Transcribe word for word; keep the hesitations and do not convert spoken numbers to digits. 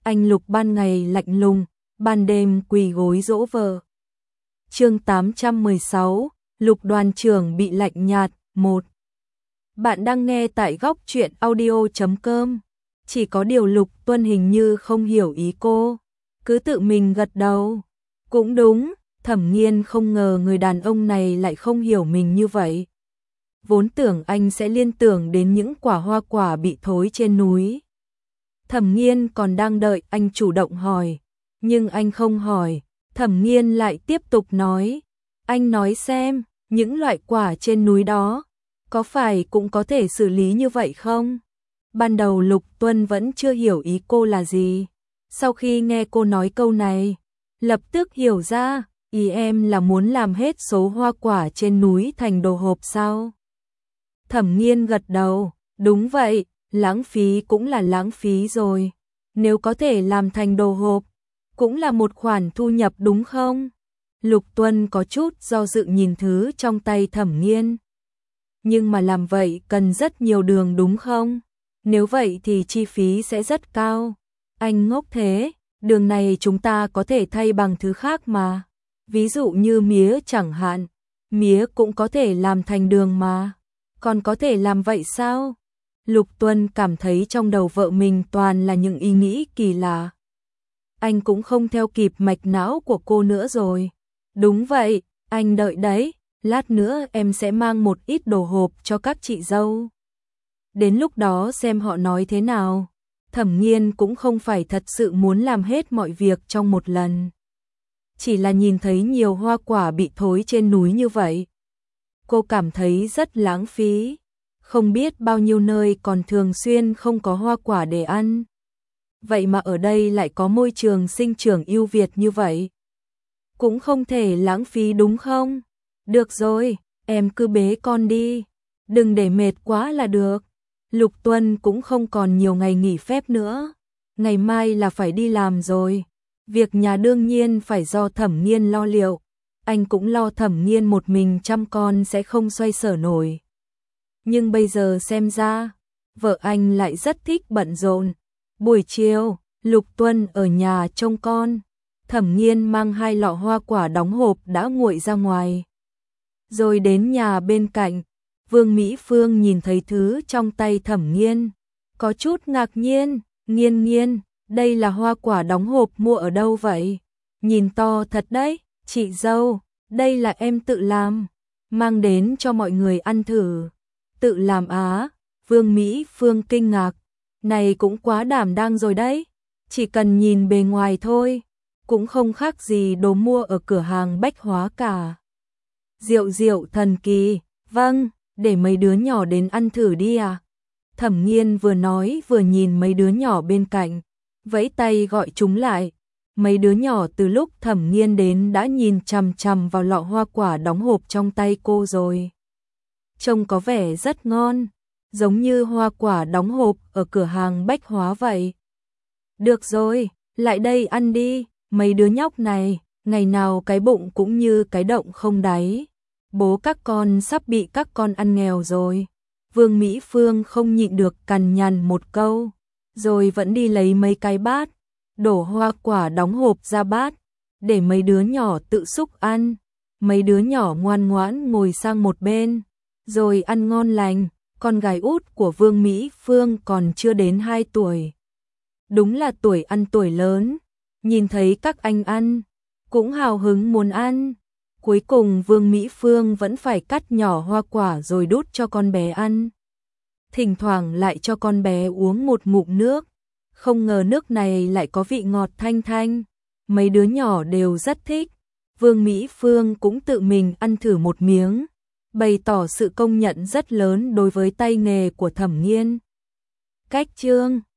anh Lục ban ngày lạnh lùng, ban đêm quỳ gối dỗ vợ. Chương tám trăm mười sáu, Lục đoàn trưởng bị lạnh nhạt, một. Bạn đang nghe tại góc truyện audio chấm com. Chỉ có điều Lục Tuân hình như không hiểu ý cô, cứ tự mình gật đầu. Cũng đúng, Thẩm Nghiên không ngờ người đàn ông này lại không hiểu mình như vậy. Vốn tưởng anh sẽ liên tưởng đến những quả hoa quả bị thối trên núi. Thẩm Nghiên còn đang đợi anh chủ động hỏi, nhưng anh không hỏi. Thẩm Nghiên lại tiếp tục nói, anh nói xem, những loại quả trên núi đó, có phải cũng có thể xử lý như vậy không? Ban đầu Lục Tuân vẫn chưa hiểu ý cô là gì. Sau khi nghe cô nói câu này, lập tức hiểu ra, ý em là muốn làm hết số hoa quả trên núi thành đồ hộp sao? Thẩm Nghiên gật đầu, đúng vậy, lãng phí cũng là lãng phí rồi. Nếu có thể làm thành đồ hộp, cũng là một khoản thu nhập đúng không? Lục Tuân có chút do dự nhìn thứ trong tay Thẩm Nghiên. Nhưng mà làm vậy cần rất nhiều đường đúng không? Nếu vậy thì chi phí sẽ rất cao. Anh ngốc thế, đường này chúng ta có thể thay bằng thứ khác mà. Ví dụ như mía chẳng hạn, mía cũng có thể làm thành đường mà. Còn có thể làm vậy sao? Lục Tuân cảm thấy trong đầu vợ mình toàn là những ý nghĩ kỳ lạ. Anh cũng không theo kịp mạch não của cô nữa rồi. Đúng vậy, anh đợi đấy, lát nữa em sẽ mang một ít đồ hộp cho các chị dâu. Đến lúc đó xem họ nói thế nào. Thẩm Nghiên cũng không phải thật sự muốn làm hết mọi việc trong một lần. Chỉ là nhìn thấy nhiều hoa quả bị thối trên núi như vậy, cô cảm thấy rất lãng phí. Không biết bao nhiêu nơi còn thường xuyên không có hoa quả để ăn. Vậy mà ở đây lại có môi trường sinh trưởng ưu việt như vậy. Cũng không thể lãng phí đúng không? Được rồi, em cứ bế con đi. Đừng để mệt quá là được. Lục Tuân cũng không còn nhiều ngày nghỉ phép nữa. Ngày mai là phải đi làm rồi. Việc nhà đương nhiên phải do Thẩm Nghiên lo liệu. Anh cũng lo Thẩm Nghiên một mình chăm con sẽ không xoay sở nổi. Nhưng bây giờ xem ra, vợ anh lại rất thích bận rộn. Buổi chiều, Lục Tuân ở nhà trông con. Thẩm Nghiên mang hai lọ hoa quả đóng hộp đã nguội ra ngoài. Rồi đến nhà bên cạnh, Vương Mỹ Phương nhìn thấy thứ trong tay Thẩm Nghiên, có chút ngạc nhiên. Nghiên nghiên, đây là hoa quả đóng hộp mua ở đâu vậy? Nhìn to thật đấy, chị dâu, đây là em tự làm, mang đến cho mọi người ăn thử. Tự làm á? Vương Mỹ Phương kinh ngạc, này cũng quá đảm đang rồi đấy, chỉ cần nhìn bề ngoài thôi, cũng không khác gì đồ mua ở cửa hàng bách hóa cả. Rượu rượu thần kỳ, vâng, để mấy đứa nhỏ đến ăn thử đi à? Thẩm Nghiên vừa nói vừa nhìn mấy đứa nhỏ bên cạnh, vẫy tay gọi chúng lại. Mấy đứa nhỏ từ lúc Thẩm Nghiên đến đã nhìn chằm chằm vào lọ hoa quả đóng hộp trong tay cô rồi. Trông có vẻ rất ngon, giống như hoa quả đóng hộp ở cửa hàng bách hóa vậy. Được rồi, lại đây ăn đi, mấy đứa nhóc này, ngày nào cái bụng cũng như cái động không đáy. Bố các con sắp bị các con ăn nghèo rồi. Vương Mỹ Phương không nhịn được cằn nhằn một câu, rồi vẫn đi lấy mấy cái bát, đổ hoa quả đóng hộp ra bát, để mấy đứa nhỏ tự xúc ăn. Mấy đứa nhỏ ngoan ngoãn ngồi sang một bên, rồi ăn ngon lành. Con gái út của Vương Mỹ Phương còn chưa đến hai tuổi. Đúng là tuổi ăn tuổi lớn, nhìn thấy các anh ăn, cũng hào hứng muốn ăn. Cuối cùng Vương Mỹ Phương vẫn phải cắt nhỏ hoa quả rồi đút cho con bé ăn. Thỉnh thoảng lại cho con bé uống một ngụm nước. Không ngờ nước này lại có vị ngọt thanh thanh. Mấy đứa nhỏ đều rất thích. Vương Mỹ Phương cũng tự mình ăn thử một miếng, bày tỏ sự công nhận rất lớn đối với tay nghề của Thẩm Nghiên. Cách chương